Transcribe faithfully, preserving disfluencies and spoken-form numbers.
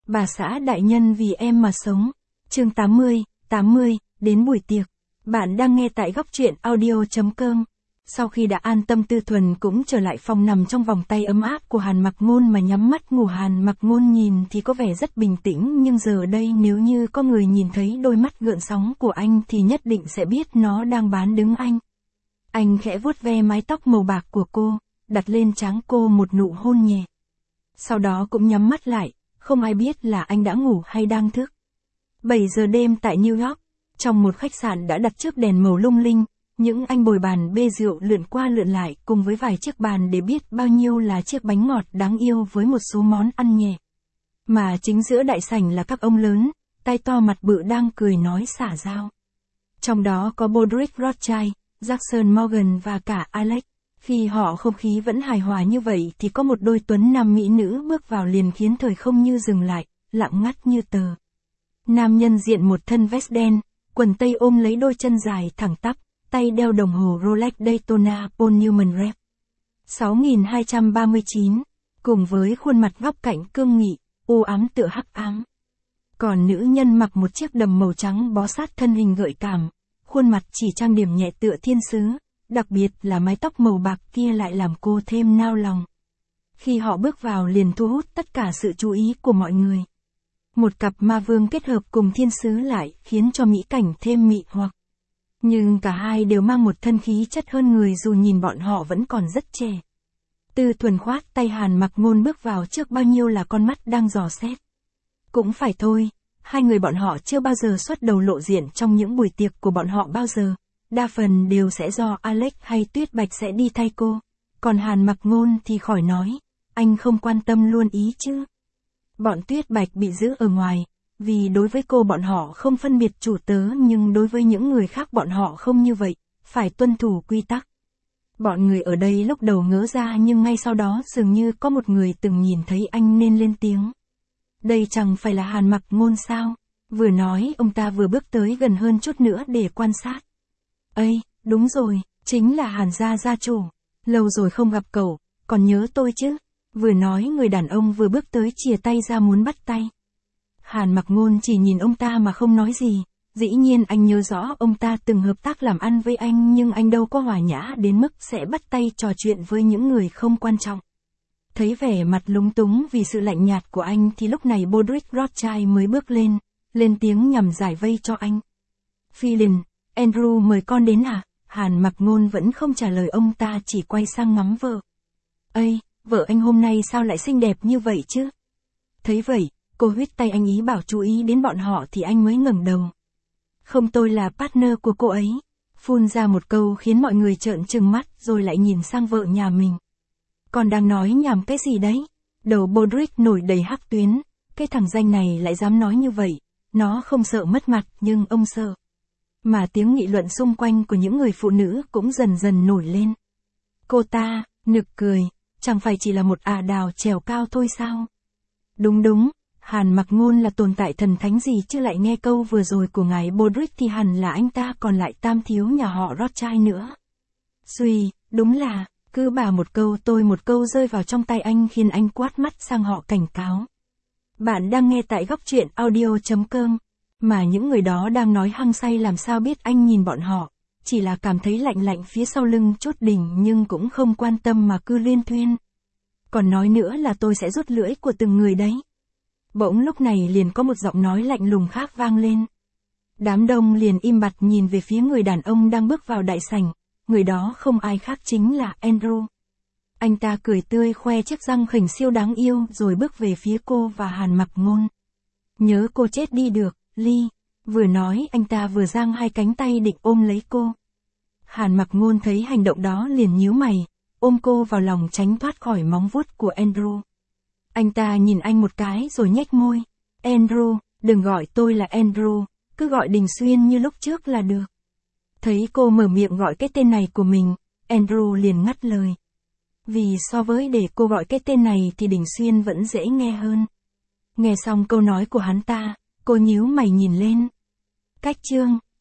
Bà xã đại nhân vì em mà sống. Chương tám mươi, tám mươi, đến buổi tiệc. Bạn đang nghe tại góc truyện audio chấm com. Sau khi đã an tâm, Tư Thuần cũng trở lại phòng nằm trong vòng tay ấm áp của Hàn Mặc Ngôn mà nhắm mắt ngủ. Hàn Mặc Ngôn nhìn thì có vẻ rất bình tĩnh, nhưng giờ đây nếu như có người nhìn thấy đôi mắt gợn sóng của anh thì nhất định sẽ biết nó đang bán đứng anh. Anh khẽ vuốt ve mái tóc màu bạc của cô, đặt lên trán cô một nụ hôn nhẹ. Sau đó cũng nhắm mắt lại, không ai biết là anh đã ngủ hay đang thức. bảy giờ đêm tại New York, trong một khách sạn đã đặt trước đèn màu lung linh, những anh bồi bàn bê rượu lượn qua lượn lại cùng với vài chiếc bàn để biết bao nhiêu là chiếc bánh ngọt đáng yêu với một số món ăn nhẹ. Mà chính giữa đại sảnh là các ông lớn, tay to mặt bự đang cười nói xả giao. Trong đó có Broderick Rothschild, Jackson Morgan và cả Alex. Khi họ không khí vẫn hài hòa như vậy thì có một đôi tuấn nam mỹ nữ bước vào liền khiến thời không như dừng lại, lặng ngắt như tờ. Nam nhân diện một thân vest đen, quần tây ôm lấy đôi chân dài thẳng tắp, tay đeo đồng hồ Rolex Daytona Paul Newman Rep sáu nghìn hai trăm ba mươi chín, cùng với khuôn mặt góc cạnh cương nghị, u ám tựa hắc ám. Còn nữ nhân mặc một chiếc đầm màu trắng bó sát thân hình gợi cảm, khuôn mặt chỉ trang điểm nhẹ tựa thiên sứ, đặc biệt là mái tóc màu bạc kia lại làm cô thêm nao lòng. Khi họ bước vào liền thu hút tất cả sự chú ý của mọi người. Một cặp ma vương kết hợp cùng thiên sứ lại khiến cho mỹ cảnh thêm mị hoặc. Nhưng cả hai đều mang một thân khí chất hơn người dù nhìn bọn họ vẫn còn rất trẻ. Tư Thuần khoát tay Hàn Mặc Ngôn bước vào trước bao nhiêu là con mắt đang dò xét. Cũng phải thôi, hai người bọn họ chưa bao giờ xuất đầu lộ diện trong những buổi tiệc của bọn họ bao giờ. Đa phần đều sẽ do Alex hay Tuyết Bạch sẽ đi thay cô. Còn Hàn Mặc Ngôn thì khỏi nói, anh không quan tâm luôn ý chứ. Bọn Tuyết Bạch bị giữ ở ngoài, vì đối với cô bọn họ không phân biệt chủ tớ, nhưng đối với những người khác bọn họ không như vậy, phải tuân thủ quy tắc. Bọn người ở đây lúc đầu ngỡ ra nhưng ngay sau đó dường như có một người từng nhìn thấy anh nên lên tiếng. Đây chẳng phải là Hàn Mặc Ngôn sao? Vừa nói ông ta vừa bước tới gần hơn chút nữa để quan sát. Ây, đúng rồi, chính là Hàn gia gia chủ. Lâu rồi không gặp cậu, còn nhớ tôi chứ? Vừa nói người đàn ông vừa bước tới chìa tay ra muốn bắt tay. Hàn Mặc Ngôn chỉ nhìn ông ta mà không nói gì. Dĩ nhiên anh nhớ rõ ông ta từng hợp tác làm ăn với anh, nhưng anh đâu có hòa nhã đến mức sẽ bắt tay trò chuyện với những người không quan trọng. Thấy vẻ mặt lúng túng vì sự lạnh nhạt của anh thì lúc này Broderick Rothschild mới bước lên, lên tiếng nhằm giải vây cho anh. Philin, Andrew mời con đến à? Hàn Mặc Ngôn vẫn không trả lời ông ta, chỉ quay sang ngắm vợ. Ây, vợ anh hôm nay sao lại xinh đẹp như vậy chứ? Thấy vậy, cô huýt tay anh ý bảo chú ý đến bọn họ thì anh mới ngẩng đầu. Không, tôi là partner của cô ấy. Phun ra một câu khiến mọi người trợn trừng mắt rồi lại nhìn sang vợ nhà mình. Còn đang nói nhảm cái gì đấy? Đầu Broderick nổi đầy hắc tuyến. Cái thằng danh này lại dám nói như vậy. Nó không sợ mất mặt nhưng ông sợ. Mà tiếng nghị luận xung quanh của những người phụ nữ cũng dần dần nổi lên. Cô ta, nực cười, chẳng phải chỉ là một ả đào trèo cao thôi sao? Đúng đúng, Hàn Mặc Ngôn là tồn tại thần thánh gì chứ, lại nghe câu vừa rồi của ngài Broderick thì hẳn là anh ta còn lại tam thiếu nhà họ Rothschild nữa. Suy, đúng là, cứ bà một câu tôi một câu rơi vào trong tay anh khiến anh quát mắt sang họ cảnh cáo. Bạn đang nghe tại góc truyện audio chấm com. Mà những người đó đang nói hăng say làm sao biết anh nhìn bọn họ, chỉ là cảm thấy lạnh lạnh phía sau lưng chốt đỉnh nhưng cũng không quan tâm mà cứ liên thuyên. Còn nói nữa là tôi sẽ rút lưỡi của từng người đấy. Bỗng lúc này liền có một giọng nói lạnh lùng khác vang lên. Đám đông liền im bặt nhìn về phía người đàn ông đang bước vào đại sảnh, người đó không ai khác chính là Andrew. Anh ta cười tươi khoe chiếc răng khểnh siêu đáng yêu rồi bước về phía cô và Hàn Mặc Ngôn. Nhớ cô chết đi được, Ly. Vừa nói anh ta vừa giang hai cánh tay định ôm lấy cô. Hàn Mặc Ngôn thấy hành động đó liền nhíu mày, ôm cô vào lòng tránh thoát khỏi móng vuốt của Andrew. Anh ta nhìn anh một cái rồi nhếch môi. Andrew, đừng gọi tôi là Andrew, cứ gọi Đình Xuyên như lúc trước là được. Thấy cô mở miệng gọi cái tên này của mình, Andrew liền ngắt lời. Vì so với để cô gọi cái tên này thì Đình Xuyên vẫn dễ nghe hơn. Nghe xong câu nói của hắn ta, cô nhíu mày nhìn lên. Cách chương.